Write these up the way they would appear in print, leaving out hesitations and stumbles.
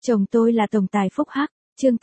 Chồng tôi là tổng tài phúc hắc, chương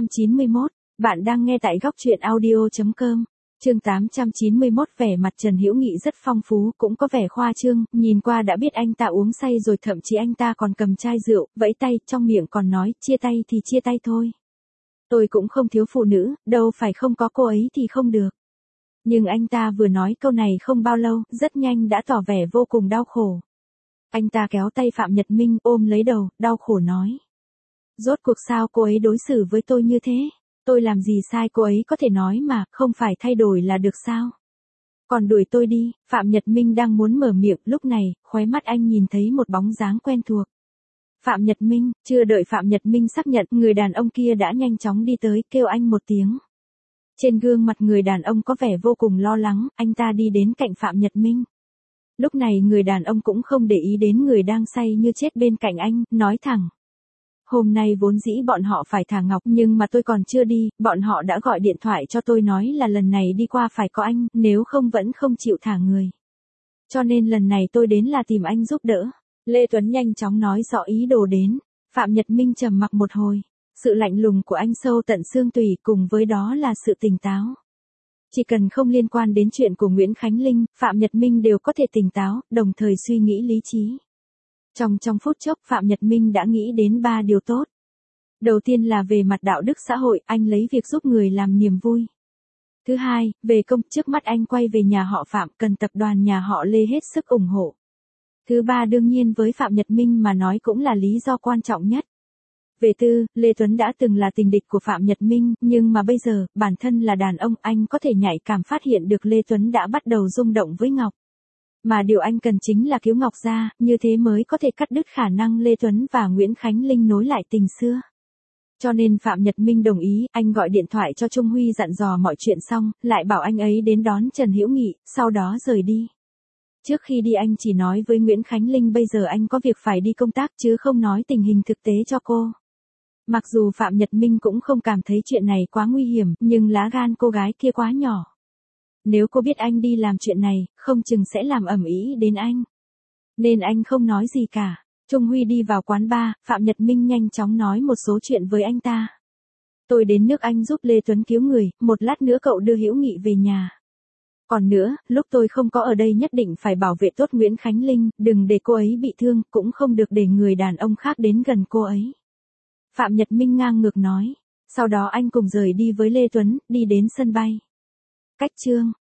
891, bạn đang nghe tại góc truyện audio.com. Chương 891 vẻ mặt Trần Hữu Nghị rất phong phú, cũng có vẻ khoa trương, nhìn qua đã biết anh ta uống say rồi, thậm chí anh ta còn cầm chai rượu, vẫy tay, trong miệng còn nói, chia tay thì chia tay thôi. Tôi cũng không thiếu phụ nữ, đâu phải không có cô ấy thì không được. Nhưng anh ta vừa nói câu này không bao lâu, rất nhanh đã tỏ vẻ vô cùng đau khổ. Anh ta kéo tay Phạm Nhật Minh, ôm lấy đầu, đau khổ nói. Rốt cuộc sao cô ấy đối xử với tôi như thế? Tôi làm gì sai cô ấy có thể nói mà, không phải thay đổi là được sao? Còn đuổi tôi đi, Phạm Nhật Minh đang muốn mở miệng, lúc này, khóe mắt anh nhìn thấy một bóng dáng quen thuộc. Phạm Nhật Minh, chưa đợi Phạm Nhật Minh xác nhận, người đàn ông kia đã nhanh chóng đi tới, kêu anh một tiếng. Trên gương mặt người đàn ông có vẻ vô cùng lo lắng, anh ta đi đến cạnh Phạm Nhật Minh. Lúc này người đàn ông cũng không để ý đến người đang say như chết bên cạnh anh, nói thẳng. Hôm nay vốn dĩ bọn họ phải thả Ngọc nhưng mà tôi còn chưa đi, bọn họ đã gọi điện thoại cho tôi nói là lần này đi qua phải có anh, nếu không vẫn không chịu thả người. Cho nên lần này tôi đến là tìm anh giúp đỡ. Lê Tuấn nhanh chóng nói rõ ý đồ đến. Phạm Nhật Minh trầm mặc một hồi. Sự lạnh lùng của anh sâu tận xương tủy, cùng với đó là sự tỉnh táo. Chỉ cần không liên quan đến chuyện của Nguyễn Khánh Linh, Phạm Nhật Minh đều có thể tỉnh táo, đồng thời suy nghĩ lý trí. Trong phút chốc Phạm Nhật Minh đã nghĩ đến 3 điều tốt. Đầu tiên là về mặt đạo đức xã hội, anh lấy việc giúp người làm niềm vui. Thứ hai, về công, trước mắt anh quay về nhà họ Phạm, cần tập đoàn nhà họ Lê hết sức ủng hộ. Thứ ba, đương nhiên với Phạm Nhật Minh mà nói cũng là lý do quan trọng nhất. Về tư, Lê Tuấn đã từng là tình địch của Phạm Nhật Minh, nhưng mà bây giờ, bản thân là đàn ông, anh có thể nhạy cảm phát hiện được Lê Tuấn đã bắt đầu rung động với Ngọc. Mà điều anh cần chính là cứu Ngọc ra, như thế mới có thể cắt đứt khả năng Lê Tuấn và Nguyễn Khánh Linh nối lại tình xưa. Cho nên Phạm Nhật Minh đồng ý, anh gọi điện thoại cho Trung Huy dặn dò mọi chuyện xong, lại bảo anh ấy đến đón Trần Hữu Nghị, sau đó rời đi. Trước khi đi anh chỉ nói với Nguyễn Khánh Linh bây giờ anh có việc phải đi công tác chứ không nói tình hình thực tế cho cô. Mặc dù Phạm Nhật Minh cũng không cảm thấy chuyện này quá nguy hiểm, nhưng lá gan cô gái kia quá nhỏ. Nếu cô biết anh đi làm chuyện này, không chừng sẽ làm ầm ĩ đến anh. Nên anh không nói gì cả. Trung Huy đi vào quán bar, Phạm Nhật Minh nhanh chóng nói một số chuyện với anh ta. Tôi đến nước Anh giúp Lê Tuấn cứu người, một lát nữa cậu đưa Hữu Nghị về nhà. Còn nữa, lúc tôi không có ở đây nhất định phải bảo vệ tốt Nguyễn Khánh Linh, đừng để cô ấy bị thương, cũng không được để người đàn ông khác đến gần cô ấy. Phạm Nhật Minh ngang ngược nói. Sau đó anh cùng rời đi với Lê Tuấn, đi đến sân bay. Cách chương